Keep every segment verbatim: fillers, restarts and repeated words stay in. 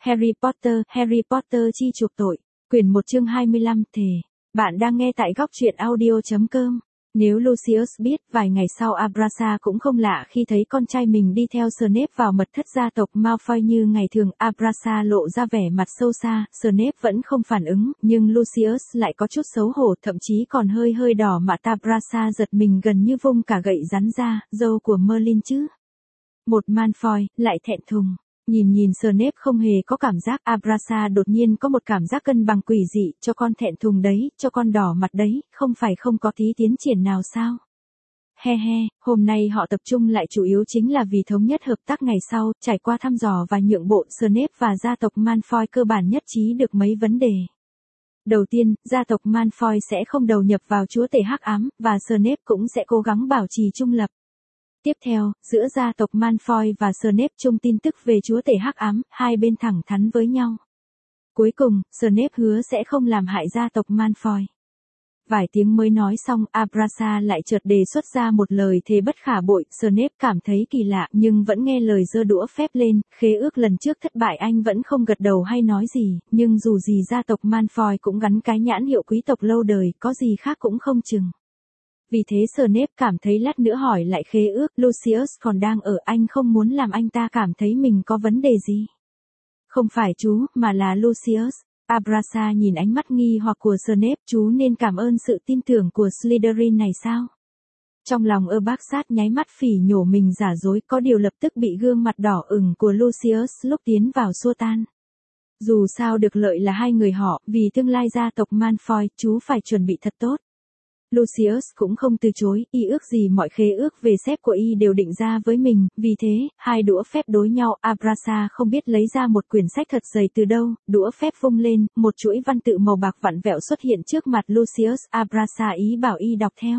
Harry Potter, Harry Potter chi chuộc tội, quyển một chương hai mươi lăm thề. Bạn đang nghe tại góc truyện audio chấm com. Nếu Lucius biết, vài ngày sau Abrasa cũng không lạ khi thấy con trai mình đi theo Snape vào mật thất gia tộc Malfoy như ngày thường. Abrasa lộ ra vẻ mặt sâu xa, Snape vẫn không phản ứng, nhưng Lucius lại có chút xấu hổ, thậm chí còn hơi hơi đỏ mặt. Abrasa giật mình gần như vung cả gậy rắn ra, dâu của Merlin chứ. Một Malfoy, lại thẹn thùng. Nhìn nhìn Snape không hề có cảm giác, Abrasa đột nhiên có một cảm giác cân bằng quỷ dị, cho con thẹn thùng đấy, cho con đỏ mặt đấy, không phải không có tí tiến triển nào sao? He he, hôm nay họ tập trung lại chủ yếu chính là vì thống nhất hợp tác ngày sau, trải qua thăm dò và nhượng bộ, Snape và gia tộc Malfoy cơ bản nhất trí được mấy vấn đề. Đầu tiên, gia tộc Malfoy sẽ không đầu nhập vào chúa tể hắc ám, và Snape cũng sẽ cố gắng bảo trì trung lập. Tiếp theo, giữa gia tộc Malfoy và Snape chung tin tức về chúa tể hắc ám, hai bên thẳng thắn với nhau. Cuối cùng, Snape hứa sẽ không làm hại gia tộc Malfoy. Vài tiếng mới nói xong, Abrasa lại chợt đề xuất ra một lời thề bất khả bội. Snape cảm thấy kỳ lạ nhưng vẫn nghe lời giơ đũa phép lên. Khế ước lần trước thất bại anh vẫn không gật đầu hay nói gì, nhưng dù gì gia tộc Malfoy cũng gắn cái nhãn hiệu quý tộc lâu đời, có gì khác cũng không chừng. Vì thế Snape cảm thấy lát nữa hỏi lại khế ước, Lucius còn đang ở, anh không muốn làm anh ta cảm thấy mình có vấn đề gì. Không phải chú, mà là Lucius. Abrasa nhìn ánh mắt nghi hoặc của Snape, chú nên cảm ơn sự tin tưởng của Slytherin này sao? Trong lòng Erbasat nháy mắt phỉ nhổ mình giả dối, có điều lập tức bị gương mặt đỏ ửng của Lucius lúc tiến vào xua tan. Dù sao được lợi là hai người họ, vì tương lai gia tộc Malfoy, chú phải chuẩn bị thật tốt. Lucius cũng không từ chối, y ước gì mọi khế ước về sếp của y đều định ra với mình, vì thế, hai đũa phép đối nhau. Abrasa không biết lấy ra một quyển sách thật dày từ đâu, đũa phép vung lên, một chuỗi văn tự màu bạc vặn vẹo xuất hiện trước mặt Lucius. Abrasa ý bảo y đọc theo.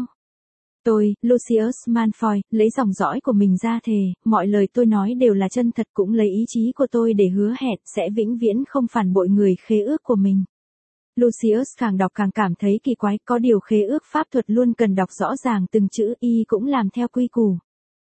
Tôi, Lucius Malfoy, lấy dòng dõi của mình ra thề, mọi lời tôi nói đều là chân thật, cũng lấy ý chí của tôi để hứa hẹn, sẽ vĩnh viễn không phản bội người khế ước của mình. Lucius càng đọc càng cảm thấy kỳ quái, có điều khế ước pháp thuật luôn cần đọc rõ ràng từng chữ, y cũng làm theo quy củ.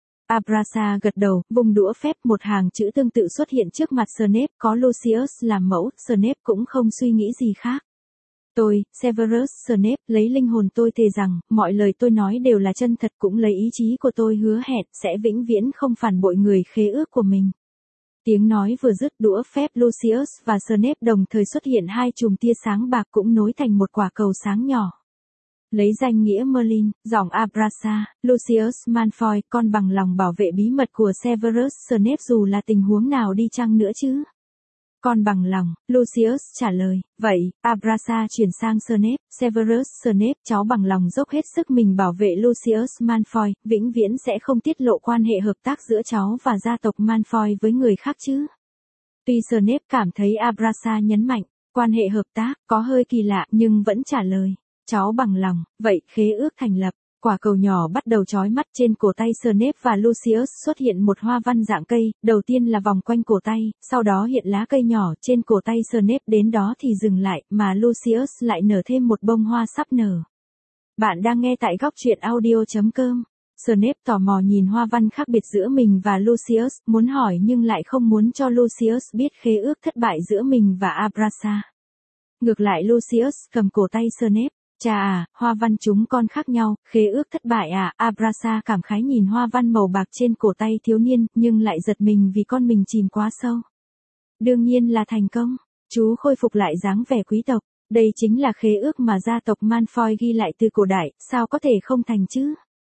Abrasa gật đầu, vung đũa phép, một hàng chữ tương tự xuất hiện trước mặt Snape, có Lucius làm mẫu, Snape cũng không suy nghĩ gì khác. Tôi, Severus Snape, lấy linh hồn tôi thề rằng, mọi lời tôi nói đều là chân thật, cũng lấy ý chí của tôi hứa hẹn, sẽ vĩnh viễn không phản bội người khế ước của mình. Tiếng nói vừa dứt, đũa phép Lucius và Snape đồng thời xuất hiện hai chùm tia sáng bạc cũng nối thành một quả cầu sáng nhỏ. Lấy danh nghĩa Merlin, giọng Abrasa, Lucius Malfoy, con bằng lòng bảo vệ bí mật của Severus Snape dù là tình huống nào đi chăng nữa chứ? Con bằng lòng, Lucius trả lời. Vậy, Abrasa chuyển sang Snape, Severus Snape, cháu bằng lòng dốc hết sức mình bảo vệ Lucius Malfoy, vĩnh viễn sẽ không tiết lộ quan hệ hợp tác giữa cháu và gia tộc Malfoy với người khác chứ. Tuy Snape cảm thấy Abrasa nhấn mạnh, quan hệ hợp tác, có hơi kỳ lạ nhưng vẫn trả lời. Cháu bằng lòng, vậy khế ước thành lập. Quả cầu nhỏ bắt đầu chói mắt trên cổ tay Snape và Lucius xuất hiện một hoa văn dạng cây, đầu tiên là vòng quanh cổ tay, sau đó hiện lá cây nhỏ trên cổ tay Snape, đến đó thì dừng lại, mà Lucius lại nở thêm một bông hoa sắp nở. Bạn đang nghe tại góc truyện audio chấm com. Snape tò mò nhìn hoa văn khác biệt giữa mình và Lucius, muốn hỏi nhưng lại không muốn cho Lucius biết khế ước thất bại giữa mình và Abrasa. Ngược lại Lucius cầm cổ tay Snape. Chà à, hoa văn chúng con khác nhau, khế ước thất bại à? Abrasa cảm khái nhìn hoa văn màu bạc trên cổ tay thiếu niên, nhưng lại giật mình vì con mình chìm quá sâu. Đương nhiên là thành công, chú khôi phục lại dáng vẻ quý tộc, đây chính là khế ước mà gia tộc Malfoy ghi lại từ cổ đại, sao có thể không thành chứ?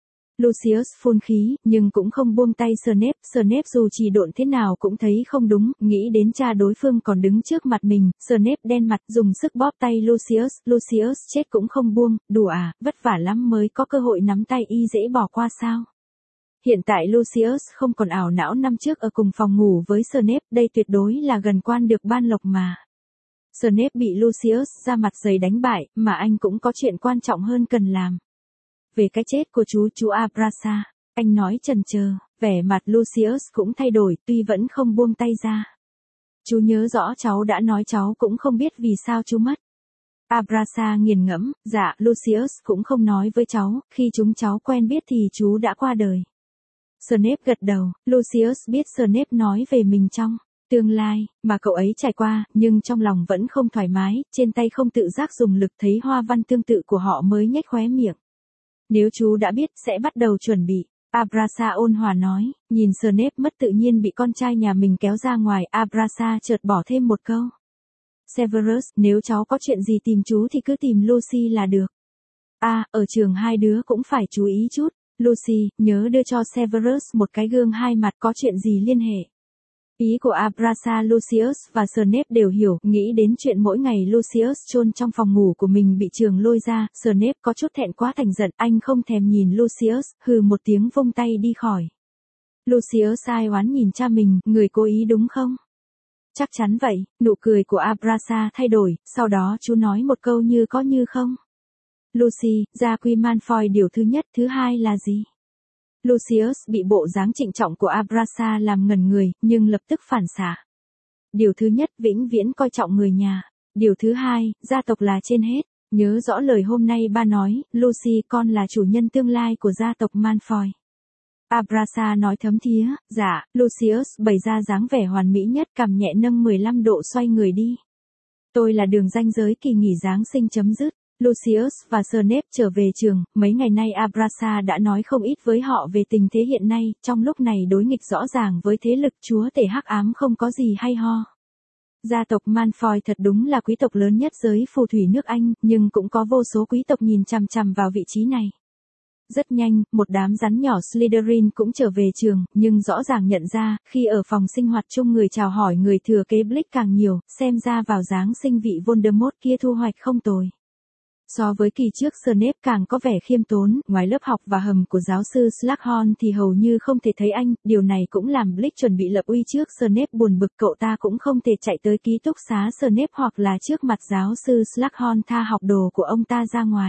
Lucius phun khí, nhưng cũng không buông tay Snape, Snape dù trì độn thế nào cũng thấy không đúng, nghĩ đến cha đối phương còn đứng trước mặt mình, Snape đen mặt dùng sức bóp tay Lucius, Lucius chết cũng không buông, đùa à, vất vả lắm mới có cơ hội nắm tay y dễ bỏ qua sao. Hiện tại Lucius không còn ảo não năm trước ở cùng phòng ngủ với Snape, đây tuyệt đối là gần quan được ban lộc mà. Snape bị Lucius ra mặt dày đánh bại, mà anh cũng có chuyện quan trọng hơn cần làm. Về cái chết của chú chú Abrasa, anh nói chần chờ, vẻ mặt Lucius cũng thay đổi, tuy vẫn không buông tay ra. Chú nhớ rõ cháu đã nói cháu cũng không biết vì sao chú mất. Abrasa nghiền ngẫm, dạ, Lucius cũng không nói với cháu, khi chúng cháu quen biết thì chú đã qua đời. Snape gật đầu, Lucius biết Snape nói về mình trong Tương lai, mà cậu ấy trải qua, nhưng trong lòng vẫn không thoải mái, trên tay không tự giác dùng lực thấy hoa văn tương tự của họ mới nhếch khóe miệng. Nếu chú đã biết, sẽ bắt đầu chuẩn bị. Abrasa ôn hòa nói, nhìn Snape mất tự nhiên bị con trai nhà mình kéo ra ngoài, Abrasa chợt bỏ thêm một câu. Severus, nếu cháu có chuyện gì tìm chú thì cứ tìm Lucy là được. À, ở trường hai đứa cũng phải chú ý chút. Lucy, nhớ đưa cho Severus một cái gương hai mặt, có chuyện gì liên hệ. Ý của Abrasa Lucius và Snape đều hiểu, nghĩ đến chuyện mỗi ngày Lucius chôn trong phòng ngủ của mình bị trường lôi ra, Snape có chút thẹn quá thành giận, anh không thèm nhìn Lucius, hừ một tiếng vung tay đi khỏi. Lucius ai oán nhìn cha mình, người cố ý đúng không? Chắc chắn vậy, nụ cười của Abrasa thay đổi, sau đó chú nói một câu như có như không. Lucy, gia quy Malfoy điều thứ nhất, thứ hai là gì? Lucius bị bộ dáng trịnh trọng của Abrasa làm ngẩn người, nhưng lập tức phản xạ. Điều thứ nhất, vĩnh viễn coi trọng người nhà. Điều thứ hai, gia tộc là trên hết. Nhớ rõ lời hôm nay ba nói, Lucy, con là chủ nhân tương lai của gia tộc Malfoy. Abrasa nói thấm thía, dạ, Lucius bày ra dáng vẻ hoàn mỹ nhất, cằm nhẹ nâng mười lăm độ xoay người đi. Tôi là đường ranh giới kỳ nghỉ Giáng sinh chấm dứt. Lucius và Snape trở về trường, mấy ngày nay Abrasa đã nói không ít với họ về tình thế hiện nay, trong lúc này đối nghịch rõ ràng với thế lực chúa tể hắc ám không có gì hay ho. Gia tộc Malfoy thật đúng là quý tộc lớn nhất giới phù thủy nước Anh, nhưng cũng có vô số quý tộc nhìn chằm chằm vào vị trí này. Rất nhanh, một đám rắn nhỏ Slytherin cũng trở về trường, nhưng rõ ràng nhận ra, khi ở phòng sinh hoạt chung người chào hỏi người thừa kế Blake càng nhiều, xem ra vào Giáng sinh vị Voldemort kia thu hoạch không tồi. So với kỳ trước Snape càng có vẻ khiêm tốn, ngoài lớp học và hầm của giáo sư Slughorn thì hầu như không thể thấy anh, điều này cũng làm Blake chuẩn bị lập uy trước Snape buồn bực, cậu ta cũng không thể chạy tới ký túc xá Snape hoặc là trước mặt giáo sư Slughorn tha học đồ của ông ta ra ngoài.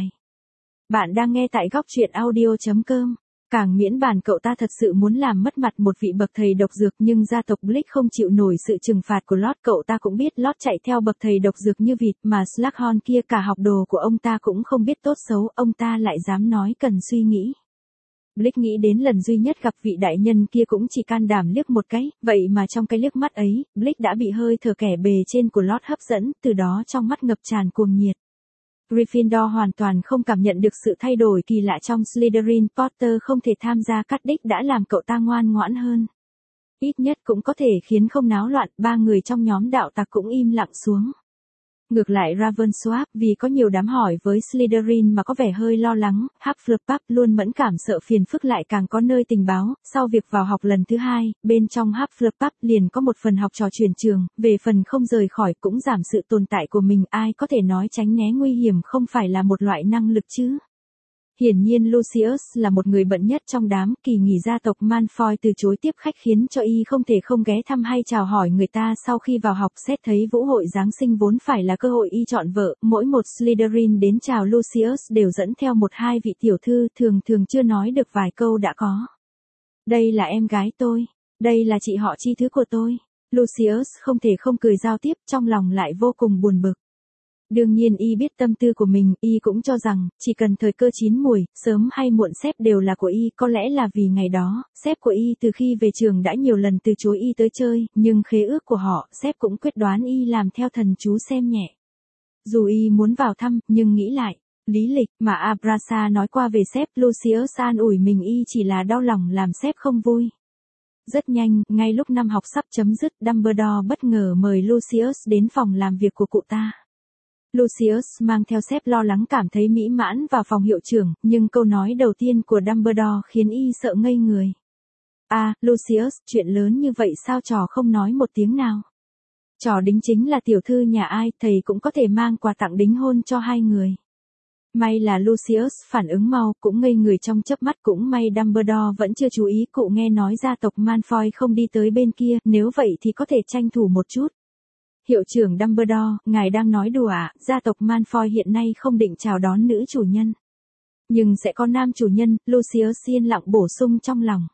Bạn đang nghe tại góc truyện audio chấm com. Càng miễn bàn cậu ta thật sự muốn làm mất mặt một vị bậc thầy độc dược, nhưng gia tộc Blake không chịu nổi sự trừng phạt của Lord, cậu ta cũng biết Lord chạy theo bậc thầy độc dược như vịt, mà Slughorn kia cả học đồ của ông ta cũng không biết tốt xấu, ông ta lại dám nói cần suy nghĩ. Blake nghĩ đến lần duy nhất gặp vị đại nhân kia cũng chỉ can đảm liếc một cái, vậy mà trong cái liếc mắt ấy, Blake đã bị hơi thở kẻ bề trên của Lord hấp dẫn, từ đó trong mắt ngập tràn cuồng nhiệt. Gryffindor hoàn toàn không cảm nhận được sự thay đổi kỳ lạ trong Slytherin, Potter không thể tham gia cắt đích đã làm cậu ta ngoan ngoãn hơn. Ít nhất cũng có thể khiến không náo loạn, ba người trong nhóm đạo tặc cũng im lặng xuống. Ngược lại Ravensworth, vì có nhiều đám hỏi với Slytherin mà có vẻ hơi lo lắng, Hufflepuff luôn mẫn cảm sợ phiền phức lại càng có nơi tình báo, sau việc vào học lần thứ hai, bên trong Hufflepuff liền có một phần học trò chuyển trường, về phần không rời khỏi cũng giảm sự tồn tại của mình, ai có thể nói tránh né nguy hiểm không phải là một loại năng lực chứ. Hiển nhiên Lucius là một người bận nhất trong đám, kỳ nghỉ gia tộc Malfoy từ chối tiếp khách khiến cho y không thể không ghé thăm hay chào hỏi người ta sau khi vào học. Xét thấy vũ hội Giáng sinh vốn phải là cơ hội y chọn vợ, mỗi một Slytherin đến chào Lucius đều dẫn theo một hai vị tiểu thư, thường thường chưa nói được vài câu đã có. Đây là em gái tôi, đây là chị họ chi thứ của tôi. Lucius không thể không cười giao tiếp, trong lòng lại vô cùng buồn bực. Đương nhiên y biết tâm tư của mình, y cũng cho rằng, chỉ cần thời cơ chín muồi, sớm hay muộn sếp đều là của y, có lẽ là vì ngày đó, sếp của y từ khi về trường đã nhiều lần từ chối y tới chơi, nhưng khế ước của họ, sếp cũng quyết đoán y làm theo thần chú xem nhẹ. Dù y muốn vào thăm, nhưng nghĩ lại, lý lịch mà Abrasa nói qua về sếp, Lucius an ủi mình y chỉ là đau lòng làm sếp không vui. Rất nhanh, ngay lúc năm học sắp chấm dứt, Dumbledore bất ngờ mời Lucius đến phòng làm việc của cụ ta. Lucius mang theo sếp lo lắng cảm thấy mỹ mãn vào phòng hiệu trưởng, nhưng câu nói đầu tiên của Dumbledore khiến y sợ ngây người. À, Lucius, chuyện lớn như vậy sao trò không nói một tiếng nào? Trò đính chính là tiểu thư nhà ai, thầy cũng có thể mang quà tặng đính hôn cho hai người. May là Lucius phản ứng mau, cũng ngây người trong chớp mắt, cũng may Dumbledore vẫn chưa chú ý cụ nghe nói gia tộc Malfoy không đi tới bên kia, nếu vậy thì có thể tranh thủ một chút. Hiệu trưởng Dumbledore, ngài đang nói đùa à, gia tộc Malfoy hiện nay không định chào đón nữ chủ nhân. Nhưng sẽ có nam chủ nhân, Lucius yên lặng bổ sung trong lòng.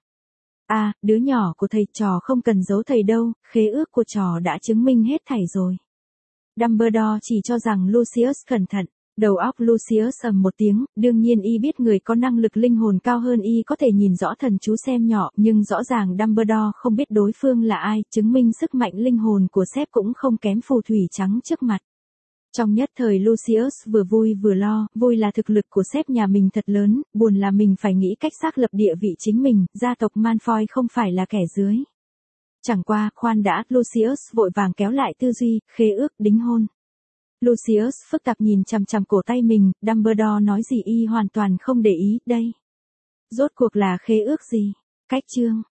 À, đứa nhỏ của thầy trò không cần giấu thầy đâu, khế ước của trò đã chứng minh hết thảy rồi. Dumbledore chỉ cho rằng Lucius cẩn thận. Đầu óc Lucius ầm một tiếng, đương nhiên y biết người có năng lực linh hồn cao hơn y có thể nhìn rõ thần chú xem nhỏ, nhưng rõ ràng Dumbledore không biết đối phương là ai, chứng minh sức mạnh linh hồn của sếp cũng không kém phù thủy trắng trước mặt. Trong nhất thời Lucius vừa vui vừa lo, vui là thực lực của sếp nhà mình thật lớn, buồn là mình phải nghĩ cách xác lập địa vị chính mình, gia tộc Malfoy không phải là kẻ dưới. Chẳng qua, khoan đã, Lucius vội vàng kéo lại tư duy, khế ước đính hôn. Lucius phức tạp nhìn chằm chằm cổ tay mình, Dumbledore nói gì y hoàn toàn không để ý, đây. Rốt cuộc là khế ước gì? Cách chương.